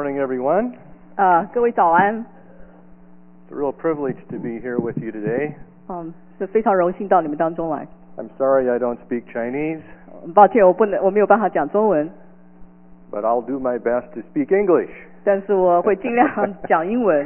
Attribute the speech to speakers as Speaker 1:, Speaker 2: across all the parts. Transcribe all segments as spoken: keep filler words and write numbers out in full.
Speaker 1: Morning, everyone.
Speaker 2: 啊，各位早安。
Speaker 1: It's a real privilege to be here with you today.
Speaker 2: 嗯，是非常荣幸到你们当中来。
Speaker 1: I'm sorry I don't speak Chinese,
Speaker 2: 很抱歉，我不能，我没有办法讲中文，
Speaker 1: but I'll do my best to speak English.
Speaker 2: 但是我会尽量讲英文。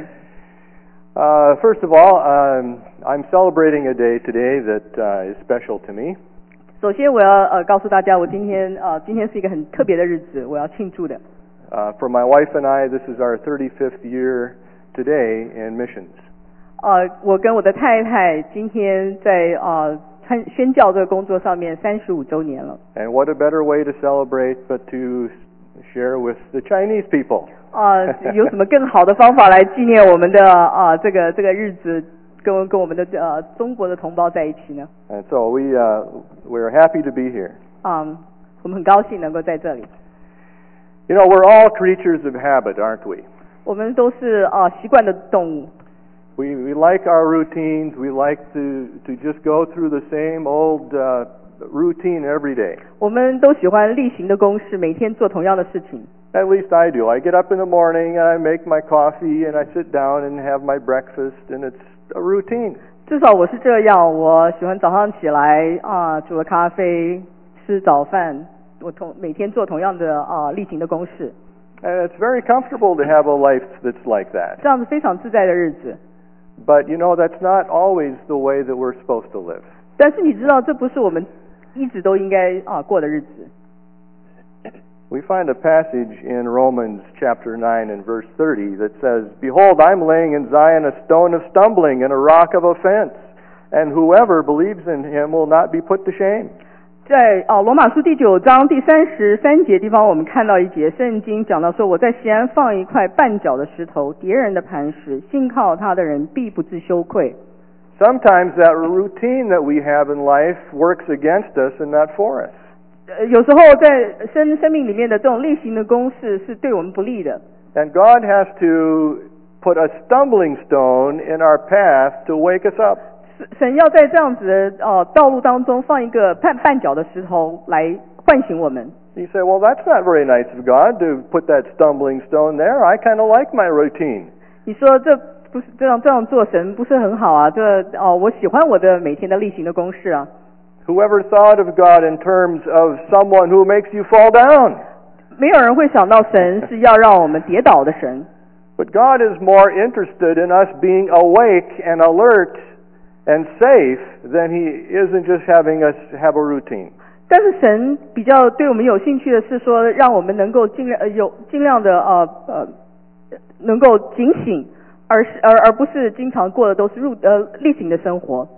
Speaker 1: Uh, first of all, um, I'm celebrating a day today that uh, is special to me.
Speaker 2: 首先，我要呃告诉大家，我今天呃今天是一个很特别的日子，我要庆祝的。
Speaker 1: Uh, for my wife and I, this is our thirty-fifth year today in missions.
Speaker 2: 呃，我跟我的太太今天在呃参宣教这个工作上面三十五周年了。
Speaker 1: And what a better way to celebrate but to share with the Chinese people.
Speaker 2: 呃，有什么更好的方法来纪念我们的啊、呃、这个这个日子，跟跟我们的呃中国的同胞在一起呢？
Speaker 1: And so we uh, we're happy to be here.
Speaker 2: 嗯，我们很高兴能够在这里。
Speaker 1: You know, we're all creatures of habit, aren't we?
Speaker 2: 我们都是啊、呃、习惯的动物。
Speaker 1: We we like our routines. We like to to just go through the same old uh, routine every day.
Speaker 2: 我们都喜欢例行的公事，每天做同样的事情。
Speaker 1: At least I do. I get up in the morning and I make my coffee and I sit down and have my breakfast, and it's a routine.
Speaker 2: 至少我是这样，我喜欢早上起来啊、煮了咖啡，吃早饭，我同每天做同样的啊、例行的公事，
Speaker 1: And it's very comfortable to have a life that's like that.
Speaker 2: 这样子非常自在的日子。
Speaker 1: But you know, that's not always the way that we're supposed to live.
Speaker 2: 但是你知道，这不是我们一直都应该啊、过的日子。
Speaker 1: We find a passage in Romans chapter nine and verse thirty that says, "Behold, I'm laying in Zion a stone of stumbling and a rock of offense, and whoever believes in him will not be put to shame."
Speaker 2: 在啊罗马书第九章第三十三节地方，我们看到一节圣经讲到说，我在西安放一块绊脚的石头，敌人的磐石，信靠他的人必不致羞愧。
Speaker 1: Sometimes that routine that we have in life works against us and not for us.
Speaker 2: 呃，有时候在生生命里面的这种例行的公事是对我们不利的，
Speaker 1: And God has to put a stumbling stone in our path to wake us up.
Speaker 2: 神神要在这样子的呃道路当中放一个绊绊脚的石头来唤醒我们。
Speaker 1: You say, well, that's not very nice of God to put that stumbling stone there. I kind of like my routine.
Speaker 2: 你说这不是这样这样做神不是很好啊？这哦，我喜欢我的每天的例行的公事啊。
Speaker 1: Whoever thought of God in terms of someone who makes you fall down?
Speaker 2: 没有人会想到神是要让我们跌倒的神。
Speaker 1: But God is more interested in us being awake and alert and safe than He isn't just having us have a routine.
Speaker 2: 但是神比较对我们有兴趣的是说，让我们能够尽量呃有尽量的呃呃能够警醒，而是而而不是经常过的都是入呃例行的生活。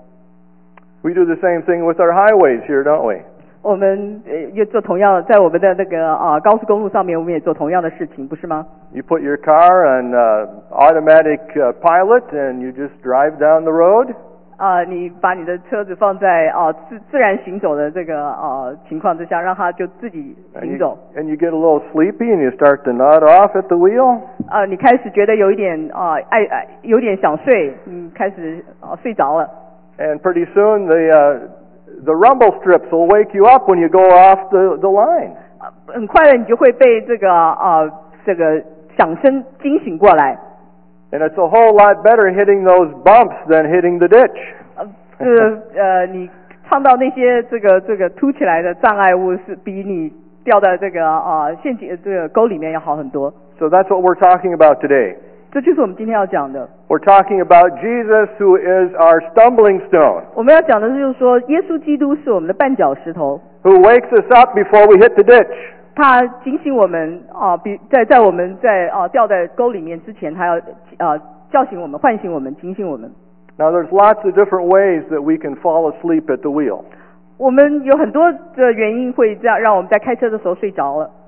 Speaker 1: We do the same thing with our highways here, don't we?
Speaker 2: 我们呃也做同样的，在我们的那个啊高速公路上面，我们也做同样的事情，不是吗？
Speaker 1: You put your car on uh, automatic uh, pilot and you just drive down the road.
Speaker 2: 啊、你把你的车子放在啊、自自然行走的这个啊、情况之下，让它就自己
Speaker 1: And
Speaker 2: 行
Speaker 1: you,
Speaker 2: 走。
Speaker 1: and you get a little sleepy and you start to nod off at the wheel.
Speaker 2: 啊、你开始觉得有一点啊、爱爱有点想睡，你开始啊、睡着了。
Speaker 1: And pretty soon the uh, the rumble strips will wake you up when you go off the, the line.
Speaker 2: 啊很快的你就会被这个啊、这个响声惊醒过来。
Speaker 1: And it's a whole lot better hitting those bumps than hitting the ditch.
Speaker 2: 呃，这呃，你唱到那些这个这个凸起来的障碍物，是比你掉在这个啊、陷阱这个沟里面要好很多。
Speaker 1: So that's what we're talking about today.
Speaker 2: 这就是我们今天要讲的。
Speaker 1: We're talking about Jesus, who is our stumbling stone,
Speaker 2: 我们要讲的就是说，耶稣基督是我们的绊脚石头，
Speaker 1: who wakes us up before we hit the ditch.
Speaker 2: 他警醒我们啊，比在在我们在啊掉在沟里面之前，他要啊叫醒我们、唤醒我们、警醒我们。
Speaker 1: Now, there's lots of different ways that we can fall asleep at the wheel.
Speaker 2: 我们有很多的原因会这样让我们在开车的时候睡着了。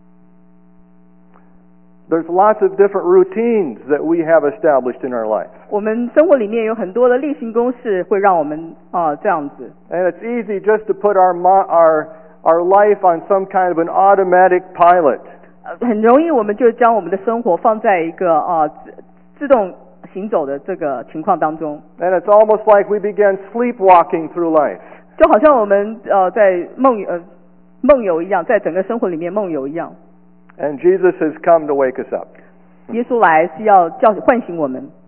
Speaker 1: There's lots of different routines that we have established in our life.
Speaker 2: 我们生活里面有很多的例行公事会让我们啊这样子。
Speaker 1: And it's easy just to put our mo- our our life on some kind of an automatic pilot.
Speaker 2: 呃很容易我们就将我们的生活放在一个啊自自动行走的这个情况当中，
Speaker 1: And it's almost like we begin sleepwalking through life.
Speaker 2: 就好像我们呃在梦呃梦游一样，在整个生活里面梦游一样。
Speaker 1: And Jesus has come to wake us up.
Speaker 2: 耶稣来是要叫唤醒我们。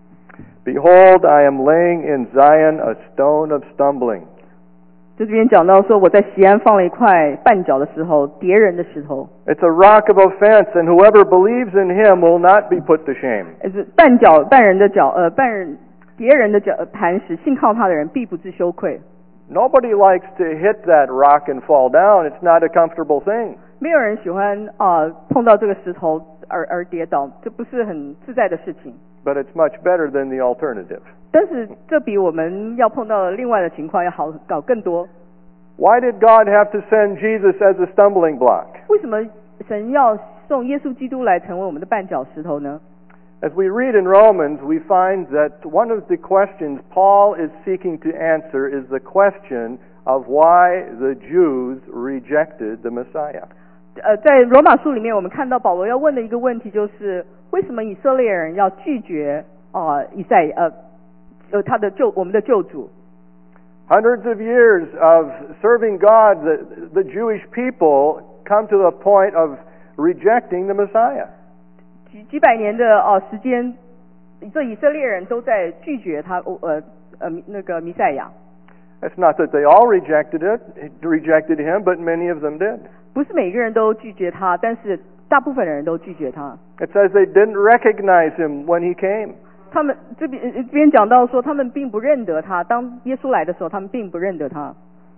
Speaker 1: Behold, I am laying in Zion a stone of stumbling.
Speaker 2: 就这边讲到说，我在西安放了一块绊脚的石头，跌人的石头。
Speaker 1: It's a rock of offense, and whoever believes in him will not be put to shame.
Speaker 2: 是绊脚绊人的脚，呃，绊人跌人的脚磐石，信靠他的人必不致羞愧。
Speaker 1: Nobody likes to hit that rock and fall down. It's not a comfortable thing.
Speaker 2: 没有人喜欢啊、呃、碰到这个石头而而跌倒，这不是很自在的事情。
Speaker 1: But it's much better than the alternative.
Speaker 2: 但是这比我们要碰到的另外的情况要好搞更多。
Speaker 1: Why did God have to send Jesus as a stumbling block?
Speaker 2: 为什么神要送耶稣基督来成为我们的绊脚石头呢？
Speaker 1: As we read in Romans, we find that one of the questions Paul is seeking to answer is the question of why the Jews rejected the Messiah.
Speaker 2: 呃，在罗马书里面，我们看到保罗要问的一个问题就是，为什么以色列人要拒绝啊、呃、以赛呃呃他的救我们的救主？
Speaker 1: Hundreds of years of serving God, the, the Jewish people come to the point of rejecting the Messiah.
Speaker 2: 几几百年的哦、呃、时间，这以色列人都在拒绝他呃呃那个弥赛亚。
Speaker 1: It's not that they all rejected it, rejected him, but many of them did.
Speaker 2: 不是每个人都拒绝他，但是大部分的人都拒绝他。
Speaker 1: It says they didn't recognize him when he came.
Speaker 2: 他们这边这边讲到说，他们并不认得他。当耶稣来的时候，他们并不认得他。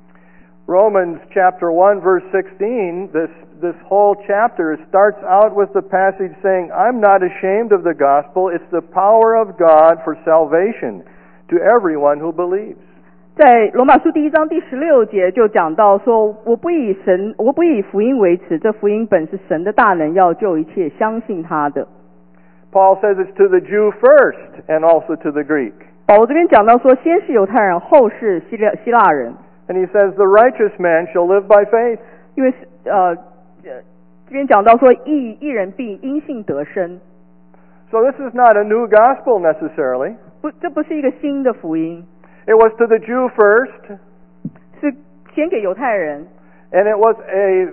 Speaker 1: Romans chapter one verse sixteen, this this whole chapter starts out with the passage saying, "I'm not ashamed of the gospel. It's the power of God for salvation to everyone who believes."
Speaker 2: 在罗马书第一章第十六节就讲到说，我不以神，我不以福音为耻，这福音本是神的大能，要救一切相信他的。
Speaker 1: Paul says it's to the Jew first and also to the Greek.
Speaker 2: 保罗这边讲到说，先是犹太人，后是希腊希腊人。
Speaker 1: And he says the righteous man shall live by faith.
Speaker 2: 因为呃这边讲到说，义义人必因信得生。
Speaker 1: So this is not a new gospel necessarily.
Speaker 2: 不，这不是一个新的福音。
Speaker 1: It was to the Jew first.
Speaker 2: 是先给犹太人。
Speaker 1: And it was a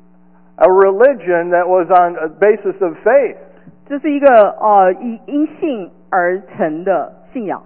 Speaker 1: a religion that was on a basis of faith.
Speaker 2: 这是一个呃以因信而成的信仰。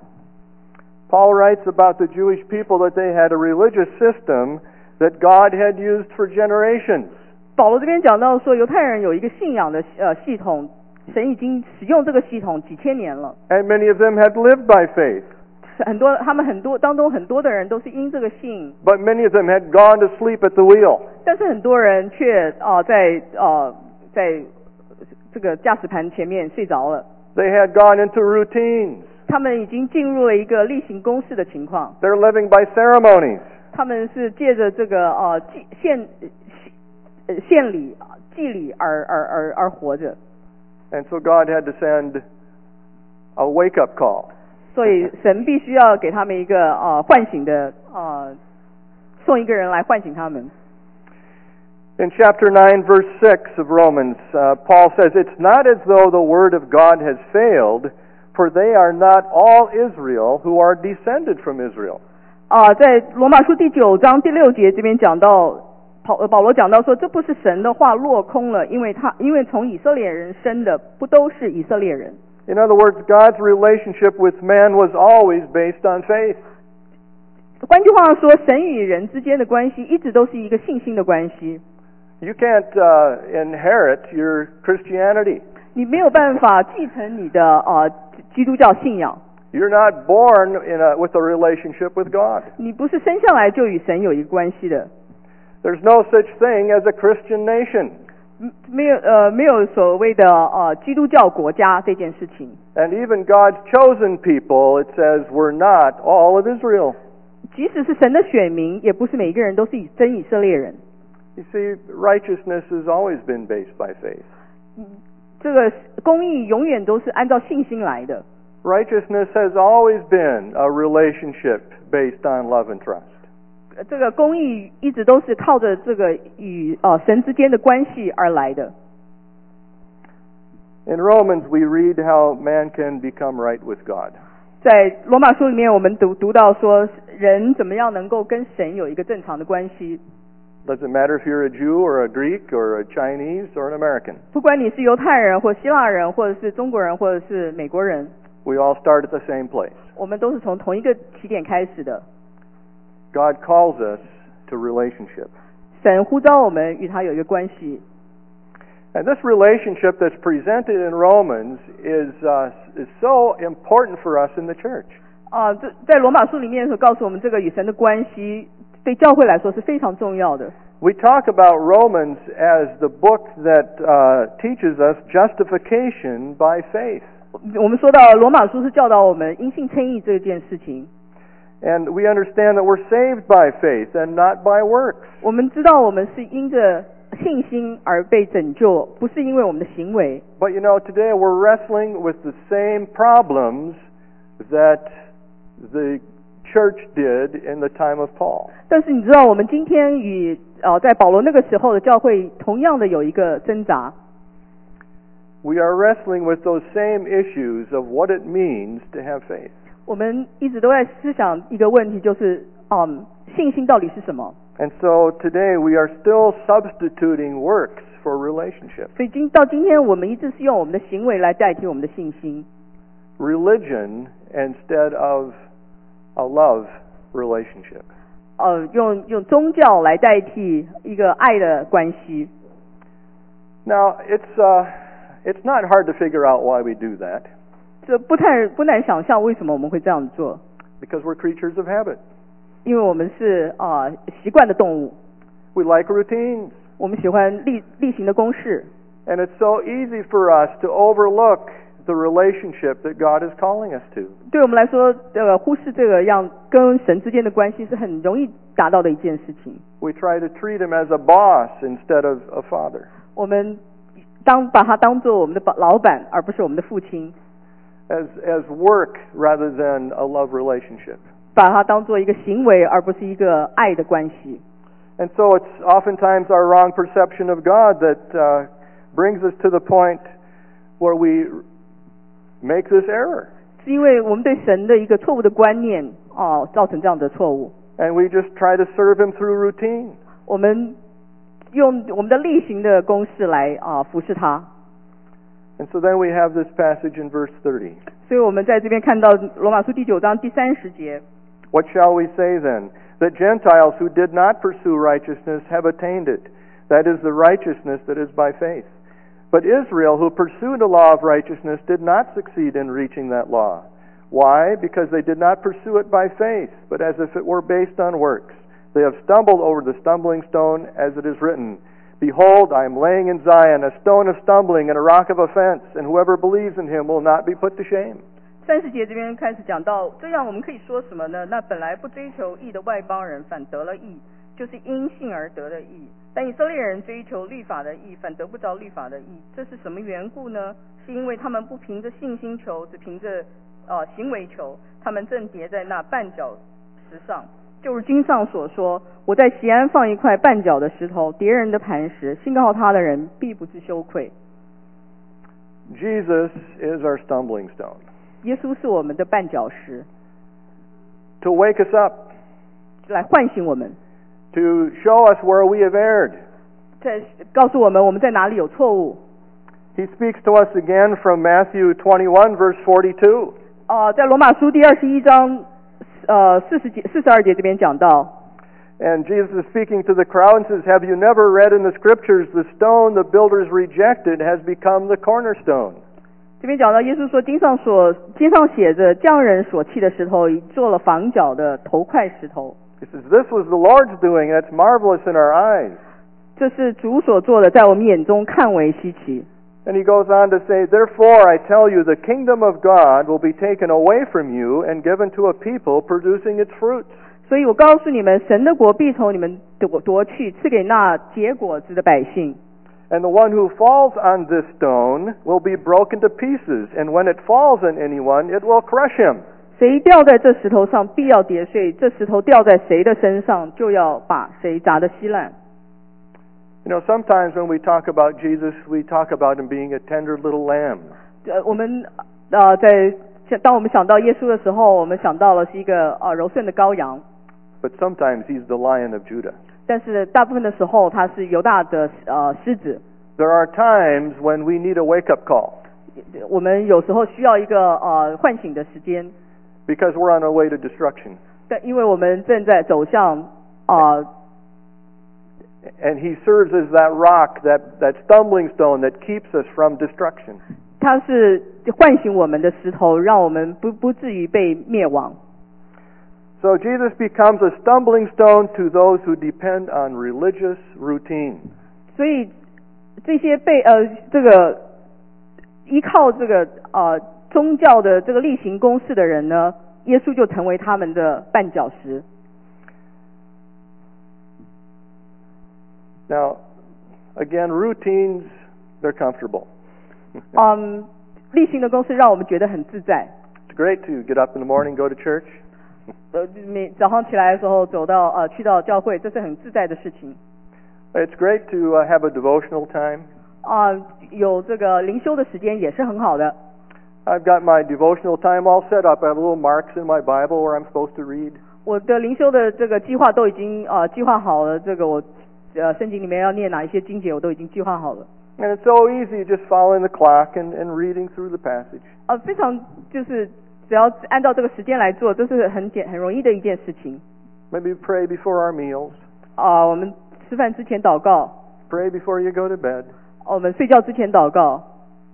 Speaker 1: Paul writes about the Jewish people that they had a religious system that God had used for generations.
Speaker 2: 保罗这边讲到说，犹太人有一个信仰的呃系统，神已经使用这个系统几千年了。
Speaker 1: And many of them had lived by faith.
Speaker 2: 很多他们很多当中很多的人都是因这个信。
Speaker 1: But many of them had gone to sleep at the wheel.
Speaker 2: 但是很多人却啊、呃、在呃在这个驾驶盘前面睡着了。
Speaker 1: They had gone into routines.
Speaker 2: 他们已经进入了一个例行公事的情况。
Speaker 1: They're living by ceremonies.
Speaker 2: 他们是借着这个呃祭献呃献礼祭礼而而而而活着。
Speaker 1: And so God had to send a wake-up call.
Speaker 2: 所以神必须要给他们一个呃唤醒的呃送一个人来唤醒他们。
Speaker 1: In chapter nine, verse six of Romans, uh, Paul says, "It's not as though the word of God has failed, for they are not all Israel who are descended from Israel."
Speaker 2: 啊，在罗马书第九章第六节这边讲到，保保罗讲到说，这不是神的话落空了，因为他因为从以色列人生的不都是以色列人。
Speaker 1: In other words, God's relationship with man was always based on faith.
Speaker 2: 换句话说，神与人之间的关系一直都是一个信心的关系。
Speaker 1: You can't uh, inherit your Christianity.
Speaker 2: 你没有办法继承你的呃基督教信仰。
Speaker 1: You're not born in a, with a relationship with God.
Speaker 2: 你不是生下来就与神有一个关系的。
Speaker 1: There's no such thing as a Christian nation.
Speaker 2: 没有呃没有所谓的呃基督教国家这件事情。
Speaker 1: And even God's chosen people, it says, were not all of Israel.
Speaker 2: 即使是神的选民，也不是每一个人都是以真以色列人。
Speaker 1: You see, righteousness has always been based by faith.
Speaker 2: 这个公义永远都是按照信心来的。
Speaker 1: Righteousness has always been a relationship based on love and trust.
Speaker 2: 这个公义一直都是靠着这个与呃神之间的关系而来的。
Speaker 1: In Romans, we read how man can become right with God.
Speaker 2: 在罗马书里面，我们读读到说，人怎么样能够跟神有一个正常的关系。
Speaker 1: Doesn't matter if you're a Jew or a Greek or a Chinese or an American.
Speaker 2: 不管你是犹太人或希腊人，或者是中国人，或者是美国人，
Speaker 1: We all start at the same place.
Speaker 2: 我们都是从同一个起点开始的。
Speaker 1: God calls us to relationship.
Speaker 2: 神呼召我们与他有一个关系。
Speaker 1: And this relationship that's presented in Romans is, uh, is so important for us in the church.
Speaker 2: 啊，这在罗马书里面所告诉我们，这个与神的关系对教会来说是非常重要的。
Speaker 1: We talk about Romans as the book that uh, teaches us justification by faith.
Speaker 2: 我们说到罗马书是教导我们因信称义这件事情。
Speaker 1: And we understand that we're saved by faith and not by works.
Speaker 2: 我们知道我们是因着信心而被拯救，不是因为我们的行为。
Speaker 1: But you know, today we're wrestling with the same problems that the church did in the time of Paul.
Speaker 2: 但是你知道，我们今天与呃在保罗那个时候的教会同样的有一个挣扎。
Speaker 1: We are wrestling with those same issues of what it means to have faith.
Speaker 2: 我们一直都在思想一个问题，就是嗯，信心到底是什么？
Speaker 1: And so today we are still substituting works for relationship.
Speaker 2: 所以今到今天，我们一直是用我们的行为来代替我们的信心。
Speaker 1: Religion instead of a love relationship.
Speaker 2: 呃，用用宗教来代替一个爱的关系。
Speaker 1: Now, it's, uh, it's not hard to figure out why we do that.
Speaker 2: 这不太不难想象为什么我们会这样做，
Speaker 1: Because we're creatures of habit.
Speaker 2: 因为我们是啊、呃、习惯的动物，
Speaker 1: We like routines.
Speaker 2: 我们喜欢例例行的公式，
Speaker 1: And it's so easy for us to overlook the relationship that God is calling us to.
Speaker 2: 对我们来说，呃，忽视这个样跟神之间的关系是很容易达到的一件事情。
Speaker 1: We try to treat him as a boss instead of a father.
Speaker 2: 我们当把他当做我们的老板，而不是我们的父亲，
Speaker 1: As, as work rather than a love relationship.
Speaker 2: 把他当做一个行为，而不是一个爱的关系。
Speaker 1: And so it's oftentimes our wrong perception of God that uh, brings us to the point where we make this error.
Speaker 2: 是因为我们对神的一个错误的观念哦、造成这样的错误。
Speaker 1: And we just try to serve him through routine.
Speaker 2: 我们用我们的例行的公式来啊、服侍他。
Speaker 1: And so then we have this passage in verse thirty.
Speaker 2: 所以我们在这边看到罗马书第九章第三十节。
Speaker 1: What shall we say then? That Gentiles who did not pursue righteousness have attained it. That is the righteousness that is by faith. But Israel, who pursued a law of righteousness, did not succeed in reaching that law. Why? Because they did not pursue it by faith, but as if it were based on works. They have stumbled over the stumbling stone, as it is written, Behold, I am laying in Zion a stone of stumbling and a rock of offense, and whoever believes in him will not be put to shame.
Speaker 2: 三十节这边开始讲到，这样我们可以说什么呢？那本来不追求义的外邦人，反得了义，就是因信而得的义。但以色列人追求律法的义，反得不着律法的义。这是什么缘故呢？是因为他们不凭着信心求，只凭着呃行为求，他们正跌在那绊脚石上。就如经上所说，我在锡安放一块绊脚的石头，敌人的磐石，信靠他的人必不致羞愧。
Speaker 1: Jesus is our stumbling stone.
Speaker 2: 耶稣是我们的绊脚石，
Speaker 1: To wake us up,
Speaker 2: 来唤醒我们，
Speaker 1: to show us where we have erred.
Speaker 2: 在告诉我们我们在哪里有错误。
Speaker 1: He speaks to us again from Matthew twenty-one, verse forty-two.
Speaker 2: 呃，在罗马书第二十一章，呃四十节、四十二节这边讲到，
Speaker 1: And Jesus is speaking to the crowd and says, Have you never read in the scriptures, the stone the builders rejected has become the cornerstone?
Speaker 2: 这边讲到耶稣说，经上所经上写着，匠人所弃的石头，已做了房角的头块石头。
Speaker 1: He says, This was the Lord's doing, and it's marvelous in our eyes.
Speaker 2: 这是主所做的，在我们眼中看为稀奇。
Speaker 1: And he goes on to say, Therefore I tell you, the kingdom of God will be taken away from you and given to a people producing its fruits.
Speaker 2: 所以我告诉你们，神的国必从你们夺夺去，赐给那结果子的百姓。
Speaker 1: And the one who falls on this stone will be broken to pieces, and when it falls on anyone, it will crush him.
Speaker 2: 谁掉在这石头上，必要跌碎；这石头掉在谁的身上，就要把谁砸得稀烂。
Speaker 1: You know, sometimes when we talk about Jesus, we talk about him being a tender little lamb.
Speaker 2: 呃，我们呃在当我们想到耶稣的时候，我们想到了是一个呃柔顺的羔羊。
Speaker 1: But sometimes he's the Lion of Judah.
Speaker 2: 但是大部分的时候它是犹大的呃狮子。
Speaker 1: There are times when we need a wake-up call
Speaker 2: 我们有时候需要一个呃唤醒的时间，
Speaker 1: because we're on our way to destruction.
Speaker 2: 但因为我们正在走向呃
Speaker 1: And he serves as that rock, that, that stumbling stone that keeps us from destruction.
Speaker 2: 它是唤醒我们的石头，让我们不不至于被灭亡。
Speaker 1: So Jesus becomes a stumbling stone to those who depend on religious routine.
Speaker 2: 所以这些被呃这个依靠这个呃宗教的这个例行公事的人呢，耶稣就成为他们的绊脚石。
Speaker 1: Now, again, routines, they're comfortable.
Speaker 2: 嗯，例行的公事让我们觉得很自在。
Speaker 1: It's great to get up in the morning, go to church.
Speaker 2: 呃，每早上起来的时候走到呃去到教会，这是很自在的事情。
Speaker 1: It's great to uh, have a devotional time.
Speaker 2: 啊、有这个灵修的时间也是很好的。
Speaker 1: I've got my devotional time all set up. I have little marks in my Bible where I'm supposed to read.
Speaker 2: 我的灵修的这个计划都已经呃计划好了，这个我呃圣经里面要念哪一些经节，我都已经计划好了。
Speaker 1: And it's so easy just following the clock and, and reading through the passage.
Speaker 2: 呃，非常就是只要按照这个时间来做，这是很简很容易的一件事情。
Speaker 1: Maybe pray before our meals.
Speaker 2: 啊、我们吃饭之前祷告，
Speaker 1: Pray before you go to bed.
Speaker 2: 我们睡觉之前祷告。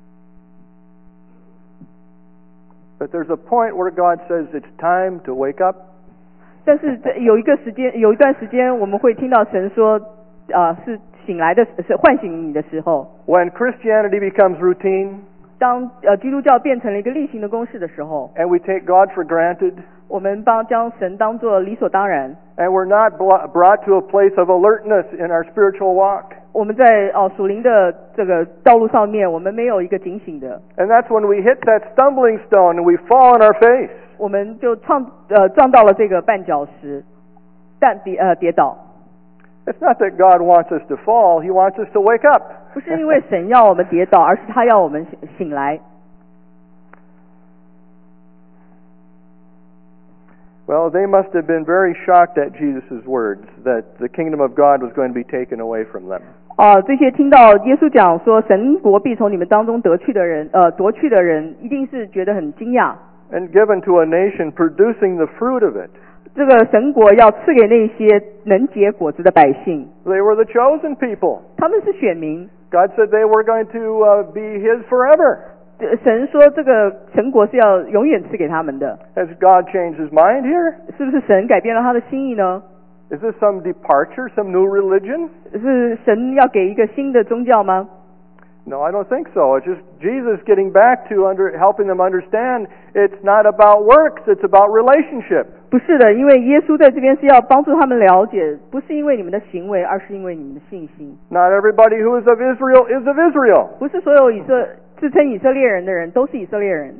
Speaker 1: But there's a point where God says it's time to wake up.
Speaker 2: 但是这有一个时间，有一段时间，我们会听到神说，啊、是醒来的，是唤醒你的时候。
Speaker 1: When Christianity becomes routine
Speaker 2: 当呃基督教变成了一个例行的公事的时候，
Speaker 1: and we take God for granted
Speaker 2: 我们帮将神当作理所当然。
Speaker 1: and we're not blo- brought to a place of alertness in our spiritual walk.
Speaker 2: 我们在哦属灵的这个道路上面，我们没有一个警醒的，
Speaker 1: And that's when we hit that stumbling stone and we fall on our face.
Speaker 2: 我们就撞呃撞到了这个绊脚石，但跌呃跌倒。
Speaker 1: It's not that God wants us to fall, He wants us to wake up.
Speaker 2: 不是因为神要我们跌倒，而是他要我们醒醒来。
Speaker 1: Well, they must have been very shocked at Jesus' words that the kingdom of God was going to be taken away from them.
Speaker 2: 啊、这些听到耶稣讲说神国必从你们当中得去的人，呃夺去的人，一定是觉得很惊讶。
Speaker 1: And given to a nation producing the fruit of it.
Speaker 2: 这个神国要赐给那些能结果子的百姓，
Speaker 1: They were the chosen people.
Speaker 2: 他们是选民。
Speaker 1: God said they were going to uh, be His forever.
Speaker 2: 呃神说这个神国是要永远赐给他们的，
Speaker 1: Has God changed His mind here?
Speaker 2: 是不是神改变了他的心意呢？
Speaker 1: Is this some departure, some new religion?
Speaker 2: 是神要给一个新的宗教吗？
Speaker 1: No, I don't think so. It's just Jesus getting back to under, helping them understand it's not about works, it's about relationship.
Speaker 2: 不是的，因为耶稣在这边是要帮助他们了解，不是因为你们的行为，而是因为你们的信心。
Speaker 1: Not everybody who is of Israel is of Israel.
Speaker 2: 不是所有以色自称以色列人的人都是以色列人。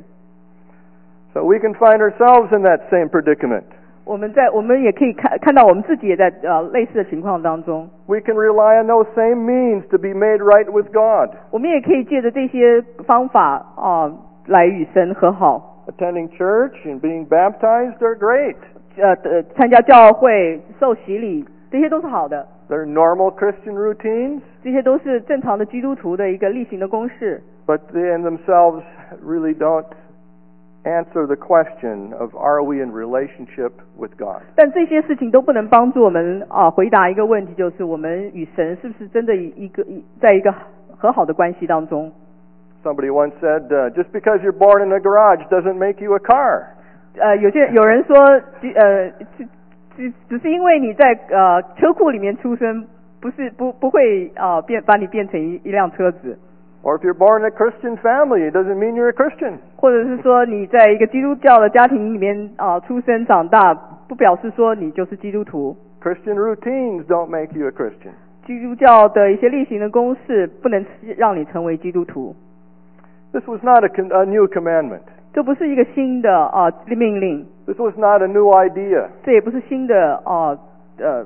Speaker 1: So we can find ourselves in that same predicament.
Speaker 2: 我们在我们也可以看看到我们自己也在呃类似的情况当中。
Speaker 1: We can rely on those same means to be made right with God.
Speaker 2: 我们也可以借着这些方法啊、呃来与神和好。
Speaker 1: Attending church and being baptized are great.
Speaker 2: 呃呃，参加教会、受洗礼，这些都是好的，
Speaker 1: They're normal Christian routines,
Speaker 2: 这些都是正常的基督徒的一个例行的公事。
Speaker 1: but they in themselves really don't answer the question of are we in relationship with God.
Speaker 2: 但这些事情都不能帮助我们啊回答一个问题，就是我们与神是不是真的一一个一在一个和好的关系当中。
Speaker 1: Somebody once said, uh, just because you're born in a garage doesn't make you a car.
Speaker 2: 呃，有些有人说，呃，只只只是因为你在呃车库里面出生，不是不不会啊、呃、变把你变成一一辆车子，
Speaker 1: Or if you're born in a Christian family, it doesn't mean you're a Christian.
Speaker 2: 或者是说你在一个基督教的家庭里面啊、呃出生长大，不表示说你就是基督徒。
Speaker 1: Christian routines don't make you a Christian.
Speaker 2: 基督教的一些例行的公事不能让你成为基督徒，
Speaker 1: This was not a, con- a new commandment.
Speaker 2: 这不是一个新的啊、呃命令，
Speaker 1: This was not a new idea.
Speaker 2: 这也不是新的啊呃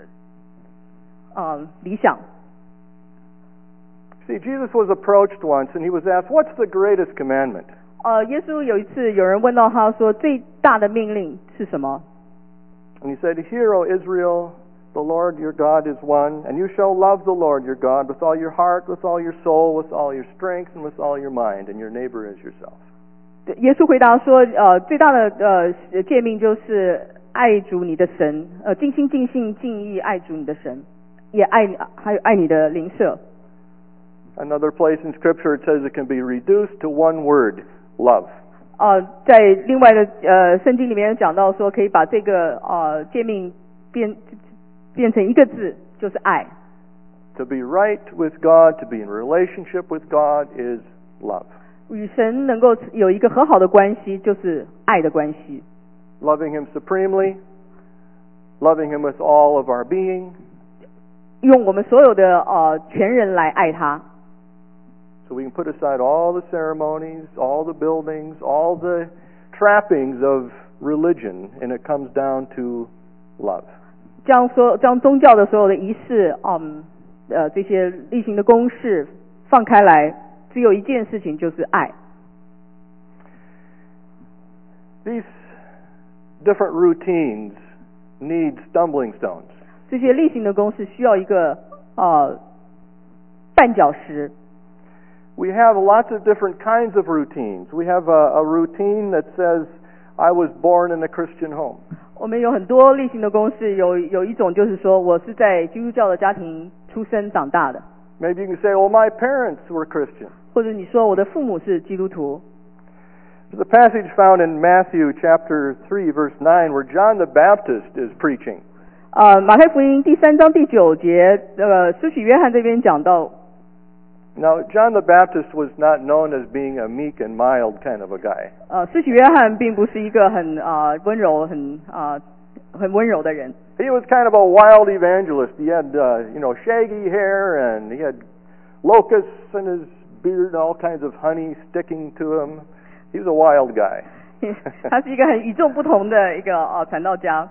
Speaker 2: 呃理想。
Speaker 1: See, Jesus was approached once and he was asked, what's the greatest commandment?
Speaker 2: 呃，耶稣有一次有人问到他说最大的命令是什么？
Speaker 1: And he said, Hear, O Israel, The Lord your God is one, and you shall love the Lord your God with all your heart, with all your soul, with all your strength, and with all your mind, and your neighbor as yourself.
Speaker 2: 耶稣回答说，呃，最大的呃诫命就是爱主你的神，呃，尽心尽性尽意爱主你的神，也爱还有爱你的邻舍。
Speaker 1: Another place in Scripture it says it can be reduced to one word, love.
Speaker 2: 呃，在另外的呃圣经里面讲到说，可以把这个呃诫命变变成一个字，就是爱。
Speaker 1: To be right with God, to be in relationship with God is love.
Speaker 2: 与神能够有一个和好的关系，就是爱的关系。
Speaker 1: Loving Him supremely, loving Him with all of our being.
Speaker 2: 用我们所有的呃全人来爱他。
Speaker 1: So we can put aside all the ceremonies, all the buildings, all the trappings of religion, and it comes down to love.
Speaker 2: 将所将宗教的所有的仪式，嗯，呃，这些例行的公事放开来，只有一件事情，就是爱。
Speaker 1: These different routines need stumbling stones.
Speaker 2: 这些例行的公事需要一个呃绊脚石。
Speaker 1: We have lots of different kinds of routines. We have a, a routine that says, I was born in a Christian home.
Speaker 2: 我们有很多例行的公事，有有一种就是说我是在基督教的家庭出生长大的。
Speaker 1: Maybe you can say, well, my parents were Christian.
Speaker 2: 或者你说我的父母是基督徒。
Speaker 1: There's a passage found in Matthew chapter three, verse nine, where John the Baptist is preaching.
Speaker 2: 呃，马太福音第三章第九节，呃，施洗约翰这边讲到。
Speaker 1: Now, John the Baptist was not known as being a meek and mild kind of a guy.
Speaker 2: 呃，施洗约翰并不是一个很啊、呃、温柔、很啊、呃、很温柔的人。
Speaker 1: He was kind of a wild evangelist. He had, uh, you know, shaggy hair and he had locusts in his beard and all kinds of honey sticking to him. He was a wild guy.
Speaker 2: 他是一个很与众不同的一个啊传道家。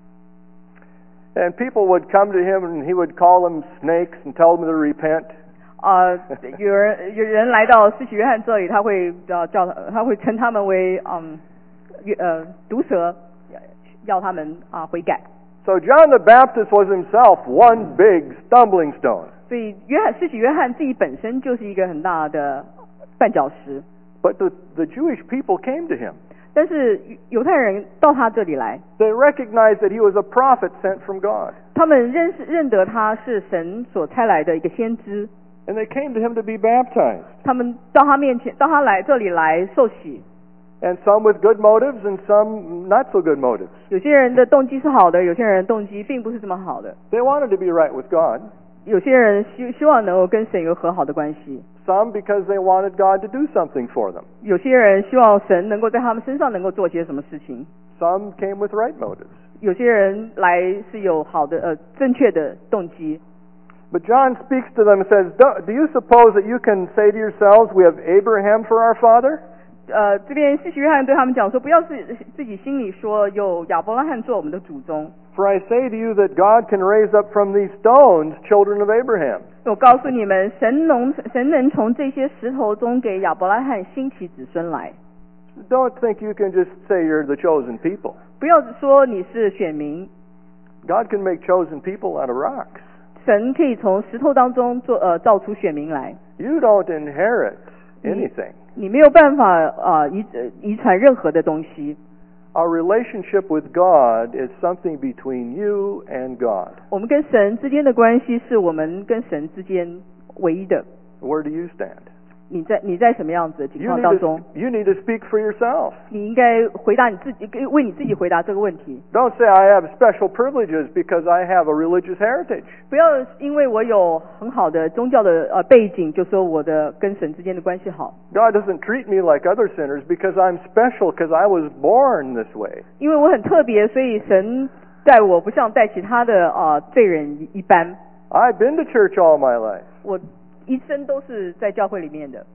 Speaker 1: And people would come to him and he would call them snakes and tell them to repent.
Speaker 2: 啊、呃，有人有人来到施洗约翰这里，他会叫叫他会称他们为嗯呃毒蛇，要他们啊、呃、悔改。
Speaker 1: So John the Baptist was himself one big stumbling stone.
Speaker 2: 所以约翰施洗约翰自己本身就是一个很大的绊脚石。
Speaker 1: But the the Jewish people came to him.
Speaker 2: 但是犹太人到他这里来，
Speaker 1: They recognized that he was a prophet sent from God.
Speaker 2: 他们认识认得他是神所差来的一个先知。
Speaker 1: And they came to him to be baptized.
Speaker 2: 他们到他面前，到他来这里来受洗。
Speaker 1: And some with good motives and some not so good motives.
Speaker 2: 有些人的动机是好的，有些人动机并不是这么好的。
Speaker 1: They wanted to be right with God.
Speaker 2: 有些人希希望能够跟神有和好的关系。
Speaker 1: Some because they wanted God to do something for them.
Speaker 2: 有些人希望神能够在他们身上能够做些什么事情。
Speaker 1: Some came with right motives.
Speaker 2: 有些人来是有好的呃正确的动机。
Speaker 1: But John speaks to them and says, do, do you suppose that you can say to yourselves, we have Abraham for our father?
Speaker 2: 呃，这边施洗约翰对他们讲说，不要自自己心里说有亚伯拉罕做我们的祖宗。
Speaker 1: For I say to you that God can raise up from these stones children of Abraham.
Speaker 2: 我告诉你们，神能神能从这些石头中给亚伯拉罕兴起子孙来。
Speaker 1: Don't think you can just say you're the chosen people.
Speaker 2: 不要说你是选民。
Speaker 1: God can make chosen people out of rocks.
Speaker 2: 神可以从石头当中做呃造出选民来。
Speaker 1: You don't inherit anything.
Speaker 2: 你, 你没有办法啊、呃、遗遗传任何的东西。
Speaker 1: Our relationship with God is something between you and God.
Speaker 2: 我们跟神之间的关系是我们跟神之间唯一的。
Speaker 1: Where do you stand?
Speaker 2: 你在你在什么样子的情
Speaker 1: You
Speaker 2: 况
Speaker 1: need
Speaker 2: 当
Speaker 1: to,
Speaker 2: 中？
Speaker 1: you need to speak for yourself.
Speaker 2: 你应该回答你自己，为你自己回答这个问题。
Speaker 1: Don't say I have special privileges because I have a religious heritage.
Speaker 2: 不要因为我有很好的宗教的呃背景，就说我的跟神之间的关系好。
Speaker 1: God doesn't treat me like other sinners because I'm special because I was born this way.
Speaker 2: 因为我很特别，所以神待我不像待其他的呃罪人一般。
Speaker 1: I've been to church all my life.
Speaker 2: 我一生都是在教会里面的。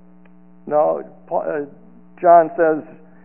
Speaker 1: No, uh, John says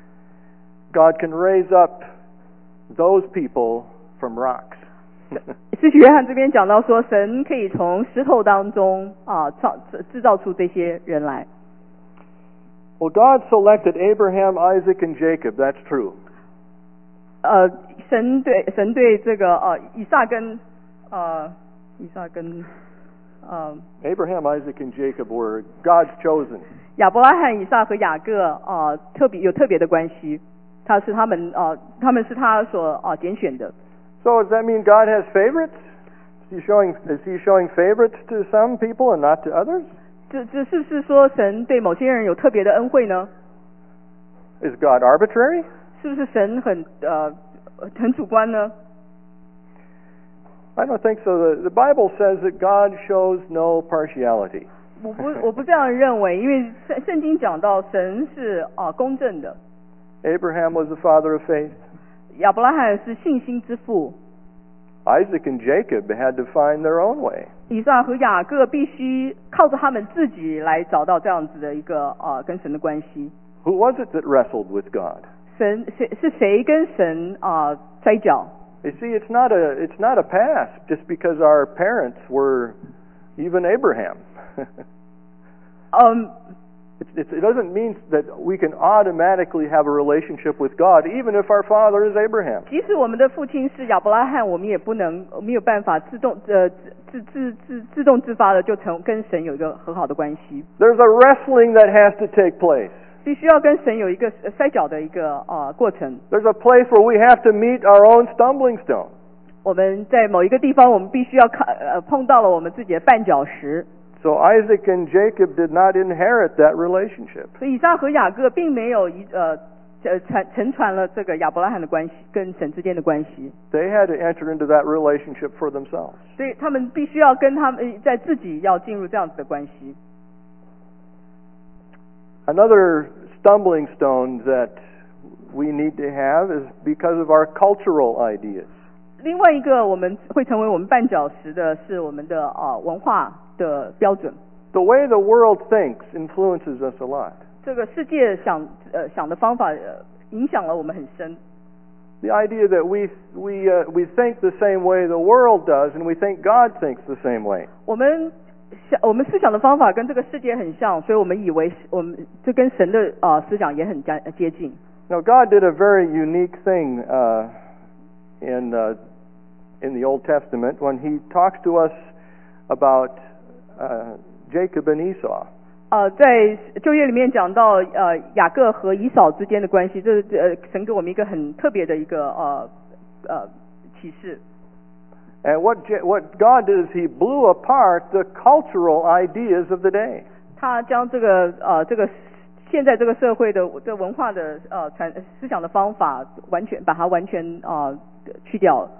Speaker 1: God can raise up those people from rocks.
Speaker 2: 施洗约翰这边讲到说，神可以从石头当中啊创制造出这些人来。
Speaker 1: Well, God selected Abraham, Isaac, and Jacob. That's true.
Speaker 2: 呃，神对神对这个呃以撒跟呃，以撒跟呃
Speaker 1: Abraham, Isaac, and Jacob were God's chosen.
Speaker 2: 亚伯拉罕、以撒和雅各啊、呃、特别有特别的关系，他是他们啊、呃、他们是他所啊、呃、拣选的。
Speaker 1: So does that mean God has favorites? Is he showing is he showing favorites to some people and not to others?
Speaker 2: 这这是不是说神对某些人有特别的恩惠呢？
Speaker 1: Is God arbitrary?
Speaker 2: 是不是神很呃很主观呢？
Speaker 1: I don't think so. The, the Bible says that God shows no partiality.
Speaker 2: 我不我不这样认为，因为圣圣经讲到神是啊、呃、公正的。
Speaker 1: Abraham was the father of faith.
Speaker 2: 亚伯拉罕是信心之父，
Speaker 1: Isaac and Jacob had to find their own way.
Speaker 2: 以撒和雅各必须靠着他们自己来找到这样子的一个啊、呃、跟神的关系。
Speaker 1: Who was it that wrestled with God?
Speaker 2: 神谁是谁跟神啊、呃、摔跤？
Speaker 1: You see, it's not a it's not a pass just because our parents were even Abraham.
Speaker 2: 嗯。
Speaker 1: It's, it's, it doesn't mean that we can automatically have a relationship with God, even if our father is Abraham.
Speaker 2: 即使我们的父亲是亚伯拉罕，我们也不能没有办法自动呃自自自自动自发的就成跟神有一个很好的关系。
Speaker 1: There's a wrestling that has to take place.
Speaker 2: 必须要跟神有一个摔跤的一个呃过程。
Speaker 1: There's a place where we have to meet our own stumbling stone.
Speaker 2: 我们在某一个地方，我们必须要看呃碰到了我们自己的绊脚石。
Speaker 1: So Isaac and Jacob did not inherit that relationship.
Speaker 2: 所以以撒和雅各并没有一呃呃传承传了这个亚伯拉罕的关系跟神之间的关系。
Speaker 1: They had to enter into that relationship for themselves.
Speaker 2: 所以他们必须要跟他们在自己要进入这样子的关系。
Speaker 1: Another stumbling stone that we need to have is because of our cultural ideas.
Speaker 2: 另外一个我们会成为我们绊脚石的是我们的啊、呃、文化的标准。
Speaker 1: The way the world thinks influences us a lot.
Speaker 2: 这个世界想呃想的方法、呃、影响了我们很深。
Speaker 1: The idea that we we uh, we think the same way the world does, and we think God thinks the same way.
Speaker 2: 我们想我们思想的方法跟这个世界很像，所以我们以为我们这跟神的啊、呃、思想也很接接近。
Speaker 1: Now God did a very unique thing uh, in uh, in the Old Testament when He talks to us about uh, Jacob and Esau.
Speaker 2: 呃，在旧约里面讲到呃雅各和以扫之间的关系，这是呃神给我们一个很特别的一个呃呃启示。
Speaker 1: And what J- what God did is He blew apart the cultural ideas of the day.
Speaker 2: 他将这个呃这个现在这个社会的这文化的呃传思想的方法，完全把它完全呃去掉了。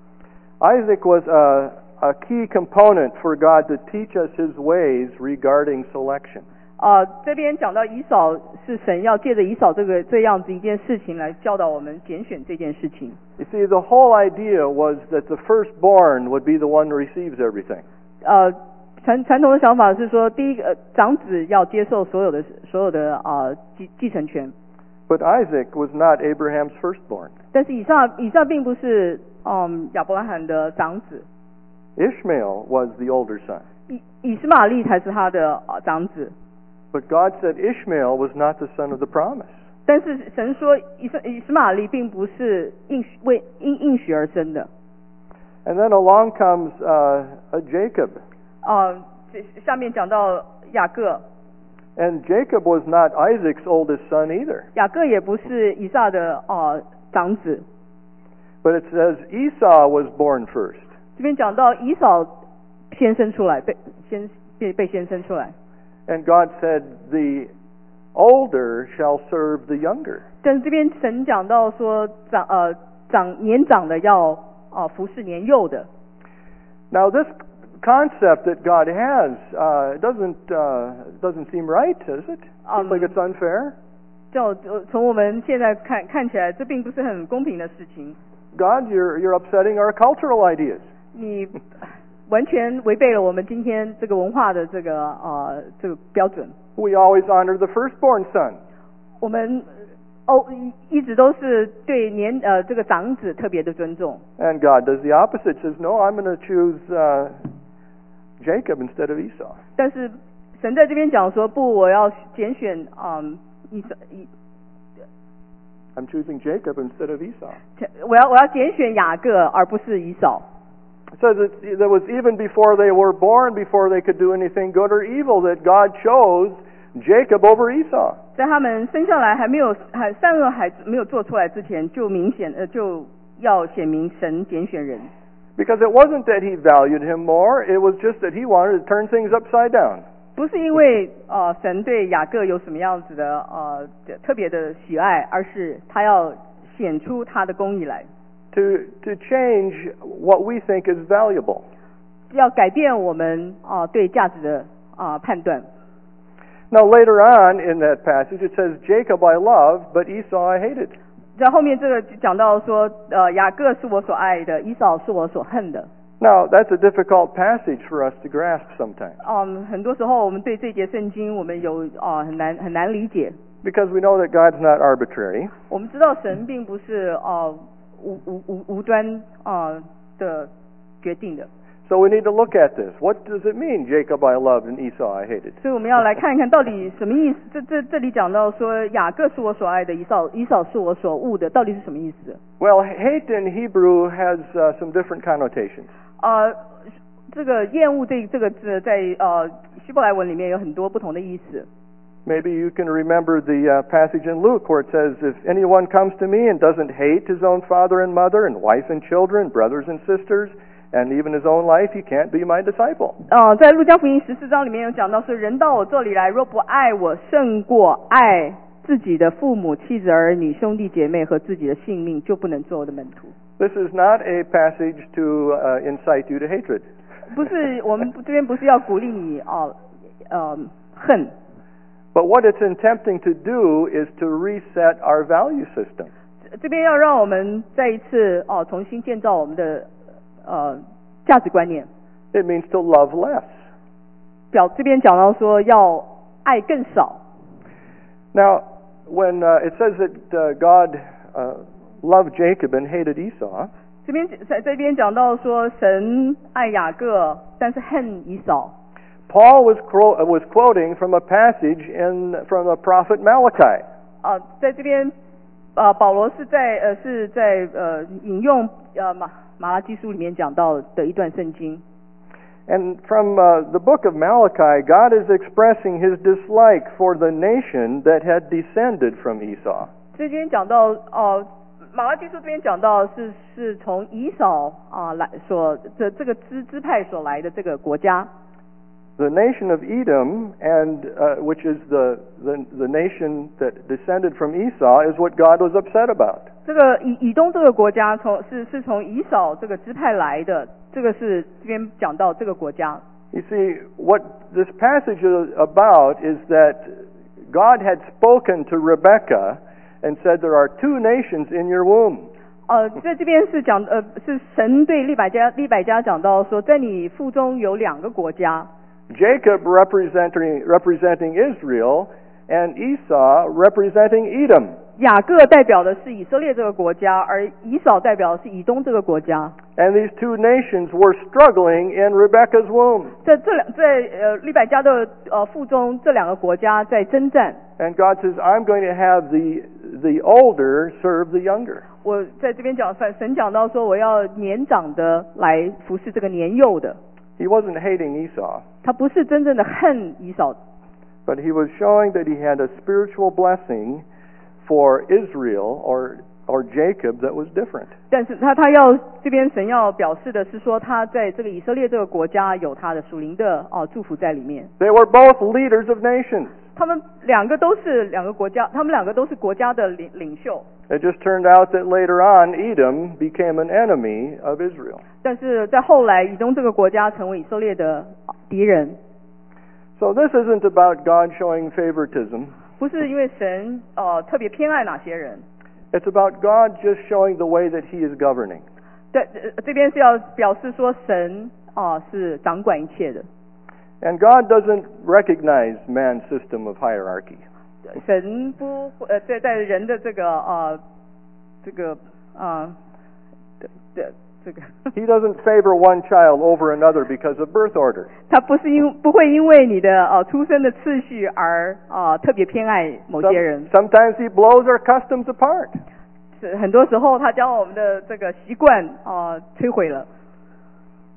Speaker 1: Isaac was a a key component for God to teach us His ways regarding selection.
Speaker 2: 啊，这边讲到以扫是神要借着以扫这个这样子一件事情来教导我们拣选这件事情。
Speaker 1: You see, the whole idea was that the firstborn would be the one who receives everything.
Speaker 2: 呃，传传统的想法是说，第一个、呃、长子要接受所有的所有的啊、呃、继继承权。
Speaker 1: But Isaac was not Abraham's firstborn.
Speaker 2: 但是以撒以撒并不是嗯亚伯拉罕的长子，
Speaker 1: Ishmael was the older son.
Speaker 2: 以以斯玛利才是他的啊、呃、长子。
Speaker 1: But God said Ishmael was not the son of the promise.
Speaker 2: 但是神说以斯以斯玛利并不是应许为因应许而生的。
Speaker 1: And then along comes uh, a Jacob.
Speaker 2: 啊、这下面讲到雅各，
Speaker 1: And Jacob was not Isaac's oldest son either.
Speaker 2: 雅各也不是以撒的啊、长子。
Speaker 1: But it says Esau was born first.
Speaker 2: 这边讲到以扫先生出来，被先被被先生出来。
Speaker 1: And God said the older shall serve the younger.
Speaker 2: 但是这边神讲到说长呃长年长的要啊、服侍年幼的。
Speaker 1: Now this concept that God has uh, doesn't uh, doesn't seem right, does it? Seems like it's unfair.
Speaker 2: 就呃从我们现在看看起来，这并不是很公平的事情。
Speaker 1: God, you're you're upsetting our cultural ideas.
Speaker 2: 你完全违背了我们今天这个文化的这个呃这个标准。
Speaker 1: We always honor the firstborn son.
Speaker 2: 我们哦一一直都是对年呃这个长子特别的尊重。
Speaker 1: And God does the opposite. Says, no, I'm going to choose uh, Jacob instead of Esau.
Speaker 2: 但是神在这边讲说，不，我要拣选嗯以扫以
Speaker 1: I'm choosing Jacob instead of Esau.
Speaker 2: 我要我要拣选雅各而不是以扫。
Speaker 1: It says it, that was even before they were born, before they could do anything good or evil, that God chose Jacob over Esau.
Speaker 2: 在他们生下来还没有还善恶还没有做出来之前，就明显呃就要显明神拣选人。
Speaker 1: Because it wasn't that he valued him more, it was just that he wanted to turn things upside down.
Speaker 2: 不是因为呃神对雅各有什么样子的呃特别的喜爱，而是他要显出他的公义来。
Speaker 1: To to change what we think is valuable.
Speaker 2: 要改变我们啊、呃、对价值的啊、呃、判断。
Speaker 1: Now later on in that passage it says, Jacob I love, but Esau I hated.
Speaker 2: 在后面这个讲到说，呃，雅各是我所爱的，以扫是我所恨的。
Speaker 1: Now that's a difficult passage for us to grasp sometimes.
Speaker 2: 嗯，很多时候我们对这节圣经我们有啊、呃、很难很难理解。
Speaker 1: Because we know that God's not arbitrary.
Speaker 2: 我们知道神并不是呃无无无无端啊、呃、的决定的。
Speaker 1: So we need to look at this. What does it mean, Jacob I loved and Esau I hated?
Speaker 2: 所以我们要来看一看到底什么意思。这这这里讲到说雅各是我所爱的，以扫以扫是我所恶的，到底是什么意思？
Speaker 1: Well, hate in Hebrew has uh, some different connotations.
Speaker 2: 呃，这个厌恶这这个字在呃希伯来文里面有很多不同的意思。
Speaker 1: Maybe you can remember the uh, passage in Luke where it says, if anyone comes to me and doesn't hate his own father and mother and wife and children, brothers and sisters, and even his own life, he can't be my disciple.
Speaker 2: 呃，在路加福音十四章里面有讲到说，人到我这里来，若不爱我胜过爱自己的父母、妻子、儿女、兄弟姐妹和自己的性命，就不能做我的门徒。
Speaker 1: This is not a passage to uh, incite you to hatred.
Speaker 2: 不是，我们这边不是要鼓励你哦，呃，恨。
Speaker 1: But what it's attempting to do is to reset our value system.
Speaker 2: 这边要让我们再一次哦重新建造我们的呃价值观念。
Speaker 1: It means to love less.
Speaker 2: 表这边讲到说要爱更少。
Speaker 1: Now, when uh, it says that uh, God uh, loved Jacob and hated Esau,
Speaker 2: 这边在这边讲到说神爱雅各，但是恨以扫。
Speaker 1: Paul was was quoting from a passage in from the prophet Malachi.
Speaker 2: 啊、呃，在这边，呃，保罗是在呃是在呃引用呃马马拉基书里面讲到的一段圣经。
Speaker 1: And from uh, the book of Malachi, God is expressing his dislike for the nation that had descended from Esau.
Speaker 2: 这边讲到哦、呃，马拉基书这边讲到是是从以扫啊、呃、来所这这个支支派所来的这个国家。
Speaker 1: The nation of Edom, and uh, which is the, the the nation that descended from Esau, is what God was upset about.
Speaker 2: 这个以以东这个国家从是是从以扫这个支派来的，这个是这边讲到这个国家。
Speaker 1: You see, what this passage is about is that God had spoken to Rebekah and said, "There are two nations in your womb."
Speaker 2: 呃，在这边是讲呃是神对利百加利百加讲到说，在你腹中有两个国家。
Speaker 1: Jacob representing representing Israel, and Esau representing Edom.
Speaker 2: 雅各代表的是以色列这个国家，而以扫代表的是以东这个国家。
Speaker 1: And these two nations were struggling in Rebekah's womb.
Speaker 2: 在这两在呃利百加的呃腹中，这两个国家在征战。
Speaker 1: And God says, "I'm going to have the the older serve the younger."
Speaker 2: 我在这边讲，神讲到说，我要年长的来服侍这个年幼的。
Speaker 1: He wasn't hating Esau.
Speaker 2: 他不是真正的恨以扫。
Speaker 1: But he was showing that he had a spiritual blessing for Israel or or Jacob that was different.
Speaker 2: 但是他他要这边神要表示的是说，他在这个以色列这个国家有他的属灵的哦祝福在里面。
Speaker 1: They were both leaders of nations.
Speaker 2: 他们两个都是两个国家，他们两个都是国家的领领袖。
Speaker 1: It just turned out that later on Edom became an enemy of Israel.
Speaker 2: 但是在后来，以东这个国家成为以色列的敌人。
Speaker 1: So this isn't about God showing favoritism.
Speaker 2: 不是因为神呃特别偏爱哪些人。
Speaker 1: It's about God just showing the way that He is governing.
Speaker 2: 对，呃这边是要表示说神啊、呃、是掌管一切的。
Speaker 1: And God doesn't recognize man's system of hierarchy.
Speaker 2: 神不呃在在人的这个呃这个啊的的这个。
Speaker 1: He doesn't favor one child over another because of birth order.
Speaker 2: 他不是因不会因为你的呃出生的次序而啊、呃、特别偏爱某些人。
Speaker 1: Some, sometimes He blows our customs apart.
Speaker 2: 是很多时候他将我们的这个习惯啊、呃、摧毁了。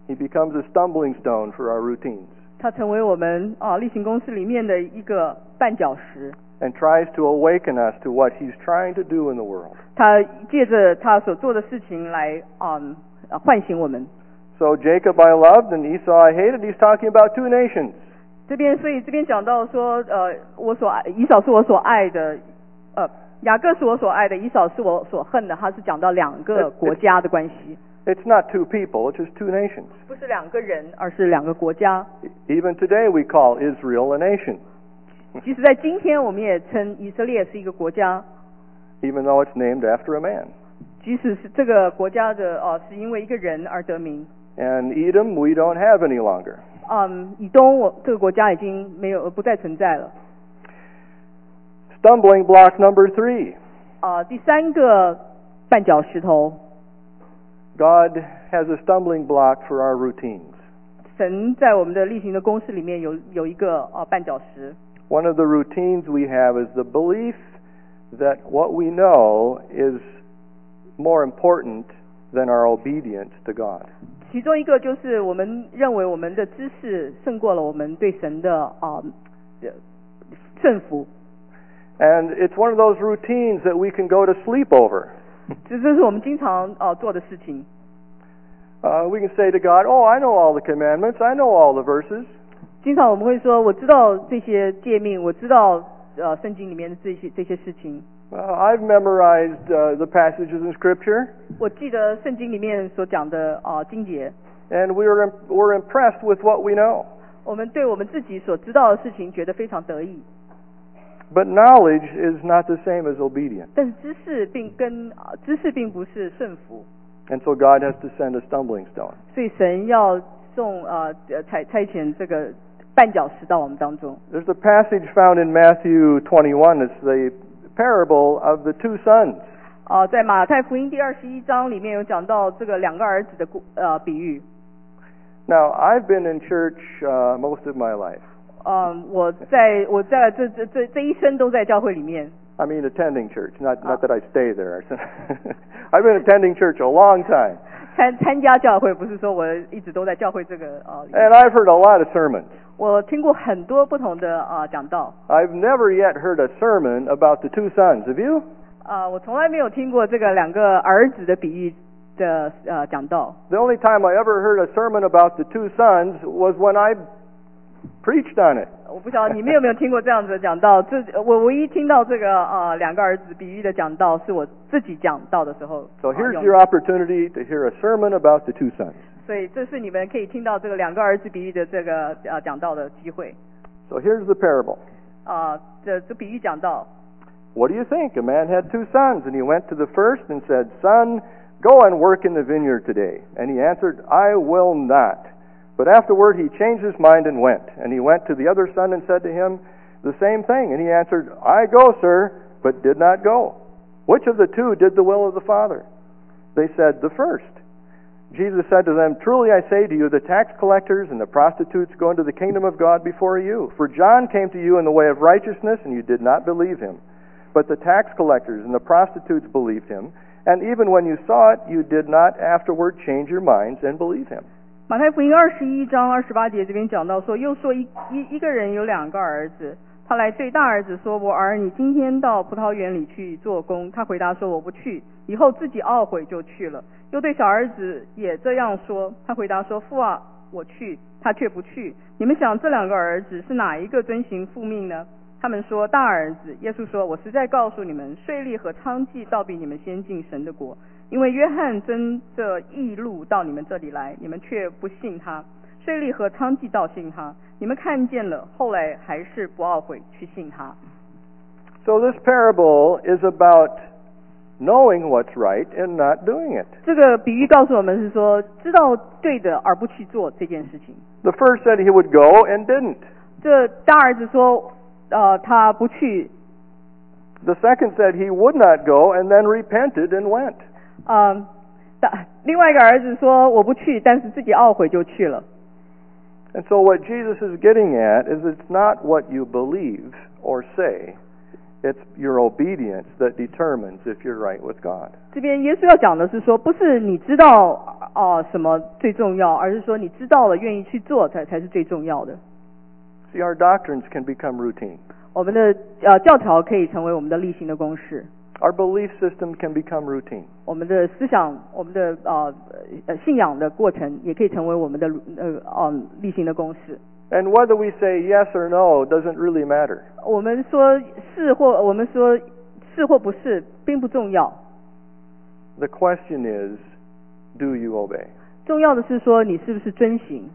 Speaker 1: He becomes a stumbling stone for our routines.
Speaker 2: 它成为我们啊例行公事里面的一个绊脚石。
Speaker 1: And tries to awaken us to what He's trying to do in the world.
Speaker 2: 他借着他所做的事情来嗯唤醒我们。
Speaker 1: So Jacob I loved and Esau I hated. He's talking about two nations.
Speaker 2: 这边所以这边讲到说呃我所爱以扫是我所爱的，呃雅各是我所爱的，以扫是我所恨的。他是讲到两个国家的关系。
Speaker 1: It's not two people, it's just two nations.
Speaker 2: 不是两个人，而是两个国家。
Speaker 1: Even today we call Israel a nation.
Speaker 2: 即使在今天，我们也称以色列是一个国家。
Speaker 1: Even though it's named after a man.
Speaker 2: 即使是这个国家的呃是因为一个人而得名。
Speaker 1: And Edom we don't have any longer.
Speaker 2: 嗯，以东我这个国家已经没有不再存在了。
Speaker 1: Stumbling block number three.
Speaker 2: 啊，第三个绊脚石头。
Speaker 1: God has a stumbling block for our routines.
Speaker 2: 神在我们的例行的公事里面有有一个呃绊脚石。
Speaker 1: One of the routines we have is the belief that what we know is more important than our obedience to God.
Speaker 2: 其中一个就是我们认为我们的知识胜过了我们对神的啊、呃、顺服。
Speaker 1: And it's one of those routines that we can go to sleep over.
Speaker 2: 这这是我们经常呃做的事情。
Speaker 1: Uh, we can say to God, "Oh, I know all the commandments. I know all the verses."
Speaker 2: 经常我们会说，我知道这些诫命，我知道呃圣经里面的这些这些事情。
Speaker 1: Uh, I've memorized uh, the passages in Scripture.
Speaker 2: 我记得圣经里面所讲的啊、呃、经节。
Speaker 1: And we're we're impressed with what we know.
Speaker 2: 我们对我们自己所知道的事情觉得非常得意。
Speaker 1: But knowledge is not the same as obedience.
Speaker 2: 但是知识并跟、呃、知识并不是顺服。
Speaker 1: And so God has to send a stumbling stone.
Speaker 2: 所以神要送呃差差遣这个绊脚石到我们当中。
Speaker 1: There's a passage found in Matthew twenty-one. It's the parable of the two sons.
Speaker 2: 啊、呃，在马太福音第二十一章里面有讲到这个两个儿子的故呃比喻。
Speaker 1: Now, I've been in church uh, most of my life.
Speaker 2: 嗯，我在我在这这这这一生都在教会里面。
Speaker 1: I mean, attending church, not not that I stay there. I've been attending church a long time.
Speaker 2: 参参加教会不是说我一直都在教会这个呃。
Speaker 1: And I've heard a lot of sermons.
Speaker 2: 我听过很多不同的啊、呃、讲道。
Speaker 1: I've never yet heard a sermon about the two sons. Have you?
Speaker 2: 啊、呃，我从来没有听过这个两个儿子的比喻的呃讲道。
Speaker 1: The only time I ever heard a sermon about the two sons was when I preached on it.
Speaker 2: 我不晓得你们有没有听过这样子的讲道？这我唯一听到这个呃两个儿子比喻的讲道，是我自己讲道的时候。
Speaker 1: So here's your opportunity to hear a sermon about the two sons.
Speaker 2: 所以这是你们可以听到这个两个儿子比喻的这个呃讲道的机会。
Speaker 1: So here's the parable.
Speaker 2: 啊、呃，这这比喻讲道。
Speaker 1: What do you think? A man had two sons, and he went to the first and said, "Son, go and work in the vineyard today." And he answered, "I will not." But afterward he changed his mind and went. And he went to the other son and said to him the same thing. And he answered, "I go, sir," but did not go. Which of the two did the will of the Father? They said, "The first." Jesus said to them, "Truly I say to you, the tax collectors and the prostitutes go into the kingdom of God before you. For John came to you in the way of righteousness, and you did not believe him. But the tax collectors and the prostitutes believed him. And even when you saw it, you did not afterward change your minds and believe him."
Speaker 2: 马太福音二十一章二十八节这边讲到说，又说一一一个人有两个儿子，他来对大儿子说：“我儿，你今天到葡萄园里去做工。”他回答说：“我不去。”以后自己懊悔就去了。又对小儿子也这样说，他回答说：“父啊，我去。”他却不去。你们想这两个儿子是哪一个遵行父命呢？他们说大儿子。耶稣说：“我实在告诉你们，税吏和娼妓倒比你们先进神的国。因为约翰真这义路到你们这里来，你们却不信他；税吏和娼妓倒信他。你们看见了，后来还是不懊悔去信他。”
Speaker 1: So this parable is about knowing what's right and not doing it.
Speaker 2: 这个比喻告诉我们是说，知道对的而不去做这件事情。
Speaker 1: The first said he would go and didn't.
Speaker 2: 这大儿子说，呃，他不去。
Speaker 1: The second said he would not go and then repented and went.
Speaker 2: 嗯，另外一个儿子说我不去，但是自己懊悔就去了。
Speaker 1: And so what Jesus is getting at is it's not what you believe or say, It's your obedience that determines if you're right with God.
Speaker 2: 这边耶稣要讲的是说，不是你知道啊、呃、什么最重要，而是说你知道了愿意去做才才是最重要的。
Speaker 1: See, our doctrines can become routine.
Speaker 2: 我们的呃教条可以成为我们的例行的公式，
Speaker 1: Our belief system can become routine.
Speaker 2: 我们的思想、我们的呃呃信仰的过程也可以成为我们的呃呃例行的公式。
Speaker 1: And whether we say yes or no doesn't really matter.
Speaker 2: 我们说是或我们说是或不是，并不重要。
Speaker 1: The question is, do you obey?
Speaker 2: 重要的是说你是不是遵行。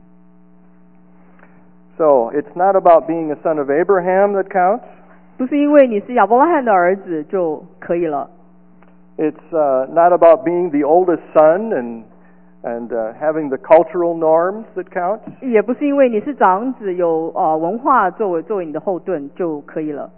Speaker 1: So, it's not about being a son of Abraham that counts.
Speaker 2: 不是因为你是亚伯拉罕的儿子就可以了。
Speaker 1: It's uh, not about being the oldest son and and uh, having the cultural norms that count.
Speaker 2: 也不是因为你是长子有呃文化作为作为你的后盾就可以了。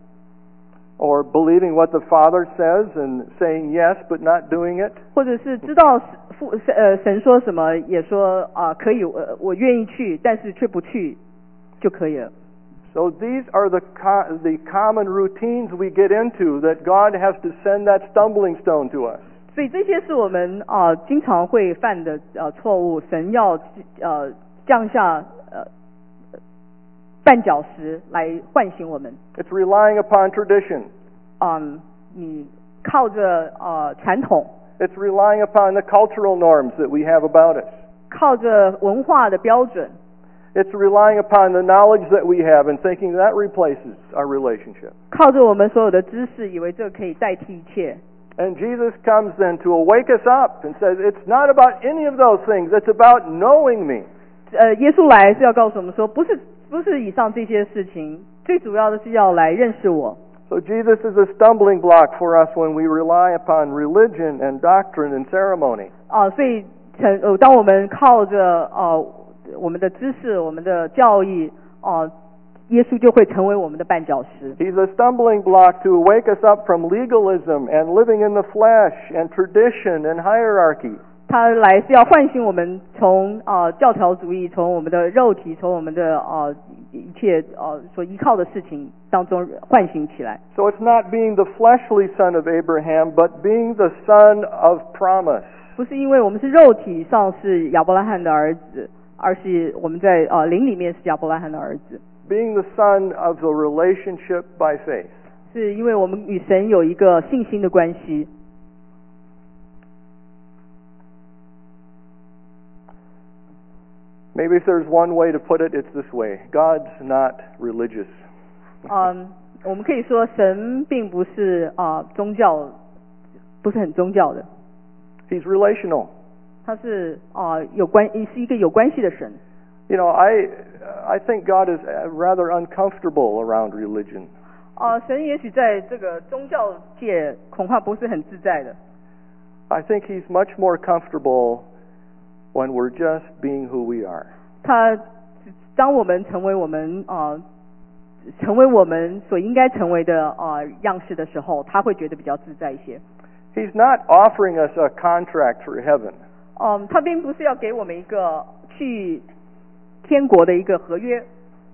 Speaker 1: Or believing what the Father says and saying yes but not doing it.
Speaker 2: 或者是知道父呃神说什么也说啊、呃、可以呃我愿意去，但是却不去就可以了。
Speaker 1: So these are the co- the common routines we get into that God has to send that stumbling stone to us.
Speaker 2: 所以这些是我们啊、呃、经常会犯的呃错误，神要呃降下呃绊脚石来唤醒我们。
Speaker 1: It's relying upon tradition.
Speaker 2: 嗯，你靠着呃传统，
Speaker 1: It's relying upon the cultural norms that we have about us.
Speaker 2: 靠着文化的标准，
Speaker 1: It's relying upon the knowledge that we have and thinking that replaces our relationship.
Speaker 2: 靠着我们所有的知识，以为这可以代替一切。
Speaker 1: And Jesus comes then to wake us up and says, it's not about any of those things, it's about knowing me.
Speaker 2: 呃，耶稣来是要告诉我们说，不是不是以上这些事情，最主要的是要来认识我。
Speaker 1: So Jesus is a stumbling block for us when we rely upon religion and doctrine and ceremony.
Speaker 2: 啊、所以成呃，当我们靠着呃我们的知识、我们的教义，啊、耶稣就会成为我们的绊脚石。
Speaker 1: He's a stumbling block to wake us up from legalism and living in the flesh and tradition and hierarchy.
Speaker 2: 他来是要唤醒我们从啊、教条主义，从我们的肉体，从我们的啊、一切啊、所依靠的事情当中唤醒起来。
Speaker 1: So it's not being the fleshly son of Abraham, but being the son of promise.
Speaker 2: 不是因为我们是肉体上是亚伯拉罕的儿子，而是我们在啊、灵里面是亚伯拉罕的儿子。
Speaker 1: Being the son of the relationship by faith.
Speaker 2: 是因为我们与神有一个信心的关系。
Speaker 1: Maybe if there's one way to put it, it's this way. God's not religious.
Speaker 2: 嗯，我们可以说神并不是啊、宗教，不是很宗教的，
Speaker 1: He's relational.
Speaker 2: 他是啊、有关是一个有关系的神。
Speaker 1: You know, I I think God is rather uncomfortable around religion.
Speaker 2: 啊、神也许在这个宗教界恐怕不是很自在的。
Speaker 1: I think He's much more comfortable when we're just being who we are.
Speaker 2: 他当我们成为我们啊、成为我们所应该成为的啊、样式的时候，他会觉得比较自在一些。
Speaker 1: He's not offering us a contract for heaven.
Speaker 2: 嗯，他并不是要给我们一个去天国的一个合约。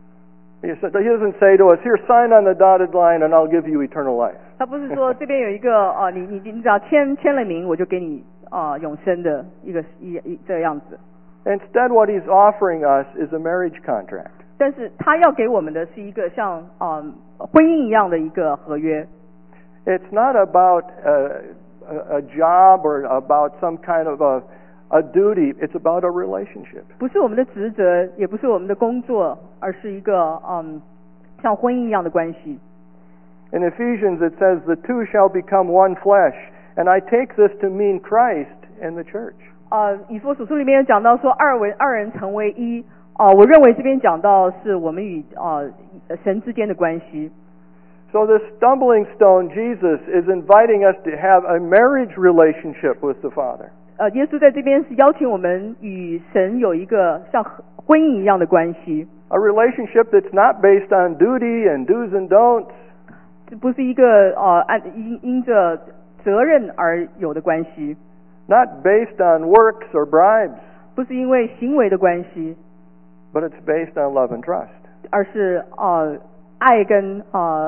Speaker 1: He said- he doesn't say to us, here, sign on the dotted line and I'll give you eternal life.
Speaker 2: 他不是说这边有一个啊、你你你只要签签了名，我就给你啊、永生的一个一一这个样子。
Speaker 1: Instead, what He's offering us is a marriage contract.
Speaker 2: 但是他要给我们的是一个像啊、婚姻一样的一个合约。
Speaker 1: It's not about a, a, a job or about some kind of a, a duty. It's about a relationship.
Speaker 2: 不是我们的职责，也不是我们的工作，而是一个嗯，像婚姻一样的关系。
Speaker 1: In Ephesians, it says, the two shall become one flesh. And I take this to mean Christ and the church.
Speaker 2: 呃，以弗所书里面有讲到说二为二人成为一。啊、我认为这边讲到是我们与啊、神之间的关系。
Speaker 1: So this stumbling stone, Jesus, is inviting us to have a marriage relationship with the Father.
Speaker 2: 呃，耶稣在这边是邀请我们与神有一个像婚姻一样的关系，
Speaker 1: A relationship that's not based on duty and do's and don'ts.
Speaker 2: 这不是一个呃按因因着责任而有的关系，
Speaker 1: Not based on works or bribes,
Speaker 2: 不是因为行为的关系，
Speaker 1: but it's based on love and trust.
Speaker 2: 而是呃爱跟呃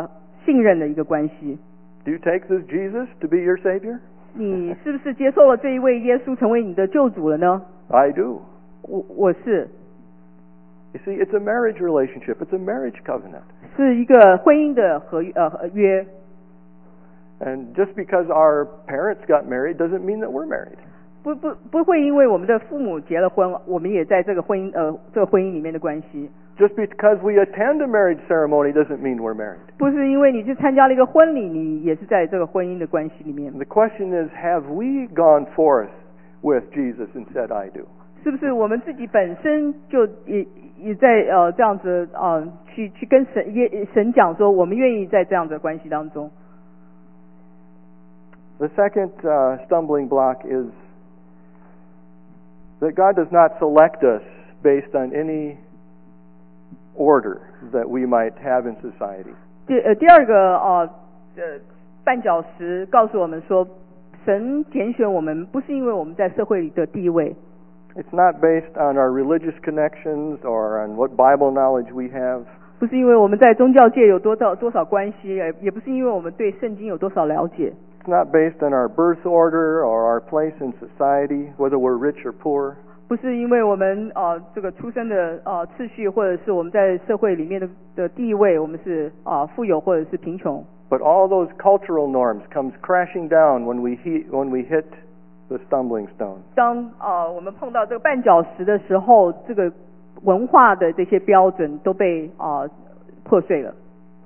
Speaker 2: 信任的一个关系。
Speaker 1: Do you take this Jesus to be your Savior?
Speaker 2: 你是不是接受了这一位耶稣成为你的救主了呢？
Speaker 1: I do.
Speaker 2: 我我是。
Speaker 1: You see, it's a marriage relationship. It's a marriage covenant.
Speaker 2: 是一个婚姻的合呃合约。
Speaker 1: And just because our parents got married doesn't mean that we're married.
Speaker 2: 不不不会因为我们的父母结了婚，我们也在这个婚姻呃这个婚姻里面的关系。
Speaker 1: Just because we attend a marriage ceremony doesn't mean we're married.
Speaker 2: 不是因为你去参加了一个婚礼，你也是在这个婚姻的关系里面。
Speaker 1: The question is, have we gone forth with Jesus and said, I do?
Speaker 2: 是不是我们自己本身就也也在呃这样子呃去去跟神也神讲说，我们愿意在这样的关系当中。
Speaker 1: The second uh, stumbling block is that God does not select us based on any order that we might have in society.
Speaker 2: 第呃第二个呃呃绊脚石告诉我们说，神拣选我们不是因为我们在社会里的地位。
Speaker 1: It's not based on our religious connections or on what Bible knowledge we have.
Speaker 2: 不是因为我们在宗教界有多少多少关系，也也不是因为我们对圣经有多少了解。
Speaker 1: It's not based on our birth order or our place in society, whether we're rich or poor.
Speaker 2: 不是因为我们呃这个出生的呃次序，或者是我们在社会里面的的地位，我们是啊、呃、富有或者是贫穷。
Speaker 1: But all those cultural norms comes crashing down when we hit, when we hit the stumbling stone.
Speaker 2: 当啊、呃、我们碰到这个绊脚石的时候，这个文化的这些标准都被啊、呃、破碎了。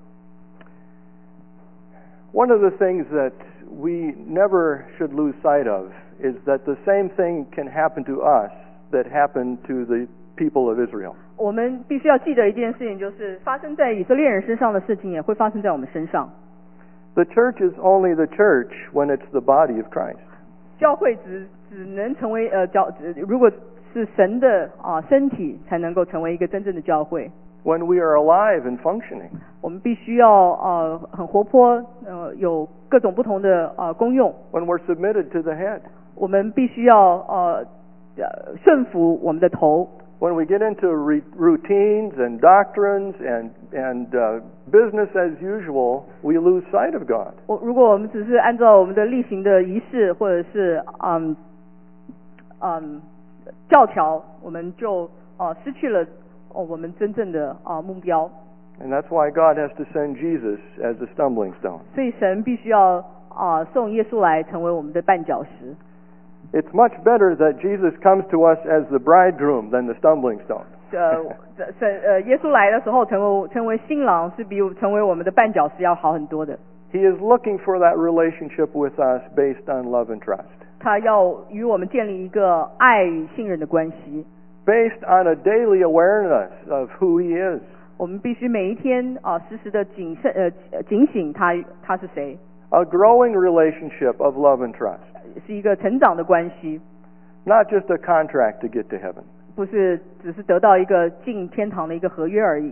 Speaker 1: One of the things that we never should lose sight of is that the same thing can happen to us that happened to the people of Israel.
Speaker 2: 我们必须要记得一件事情，就是发生在以色列人身上的事情，也会发生在我们身上。
Speaker 1: The church is only the church when it's the body of Christ.
Speaker 2: 教会只只能成为呃教，如果是神的啊、呃、身体，才能够成为一个真正的教会。
Speaker 1: When we are alive and functioning.
Speaker 2: 我们必须要呃很活泼，呃有各种不同的呃功用。
Speaker 1: When we're submitted to the head.
Speaker 2: 我们必须要呃呃顺服我们的头。
Speaker 1: When we get into re- routines and doctrines and and uh, business as usual, we lose sight of God.
Speaker 2: 我如果我们只是按照我们的例行的仪式，或者是嗯嗯教条，我们就呃失去了哦我们真正的啊、呃、目标。
Speaker 1: And that's why God has to send Jesus as a stumbling stone.
Speaker 2: 所以神必须要啊、呃、送耶稣来成为我们的绊脚石。
Speaker 1: It's much better that Jesus comes to us as the bridegroom than the stumbling stone.
Speaker 2: 呃，神呃，耶稣来的时候成为成为新郎，是比成为我们的绊脚石要好很多的。
Speaker 1: He is looking for that relationship with us based on love and trust.
Speaker 2: 他要与我们建立一个爱与信任的关系。
Speaker 1: Based on a daily awareness of who He is.
Speaker 2: 我们必须每一天啊、呃，时时的谨慎呃警醒他他是谁。
Speaker 1: A growing relationship of love and trust.
Speaker 2: 是一个成长的关系。
Speaker 1: Not just a contract to get to heaven.
Speaker 2: 不是只是得到一个进天堂的一个合约而已。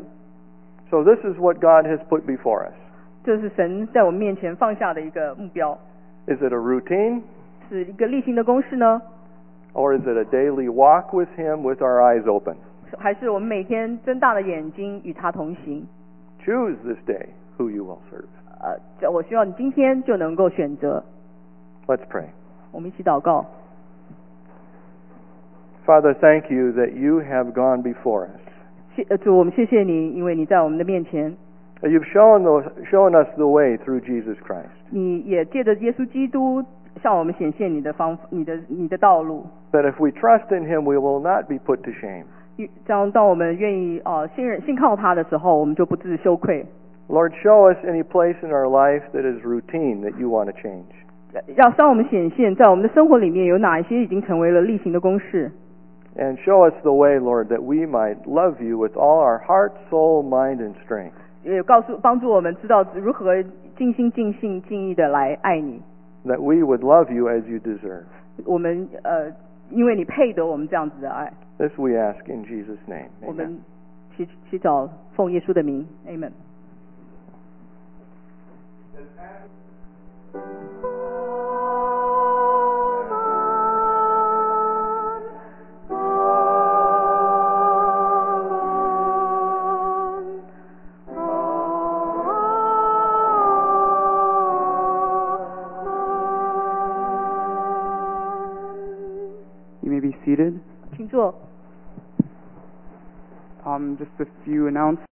Speaker 1: So this is what God has put before us.
Speaker 2: 这是神在我们面前放下的一个目标。
Speaker 1: Is it a routine?
Speaker 2: 是一个例行的公式呢？
Speaker 1: Or is it a daily walk with Him with our eyes open?
Speaker 2: 还是我们每天睁大了眼睛与他同行？
Speaker 1: Choose this day who you will serve.
Speaker 2: 呃，我希望你今天就能够选择。
Speaker 1: Let's pray.
Speaker 2: 我们一起祷告。
Speaker 1: Father, thank you that you have gone before us.
Speaker 2: 谢呃主，我们谢谢你，因为你在我们的面前。
Speaker 1: You've shown, the, shown us the way through Jesus Christ.
Speaker 2: 你也借着耶稣基督向我们显现你的方、你的、你的道路。
Speaker 1: That if we trust in Him, we will not be put to shame.
Speaker 2: 当当我们愿意呃信任信靠他的时候，我们就不致羞愧。
Speaker 1: Lord, show us any place in our life that is routine that you want to change.
Speaker 2: 要向我们显现，在我们的生活里面有哪一些已经成为了例行的公式。
Speaker 1: And show us the way, Lord, that we might love you with all our heart, soul, mind, and strength.
Speaker 2: 也告诉帮助我们知道如何尽心尽性尽意的来爱你。
Speaker 1: That we would love you as you deserve.
Speaker 2: 我们呃，因为你配得我们这样子的爱。
Speaker 1: This we ask in Jesus' name.
Speaker 2: 我
Speaker 1: Amen.
Speaker 2: 们祈祈祷奉耶稣的名 ，Amen。
Speaker 3: You may be seated.
Speaker 2: 请坐。
Speaker 3: Um, just a few announcements.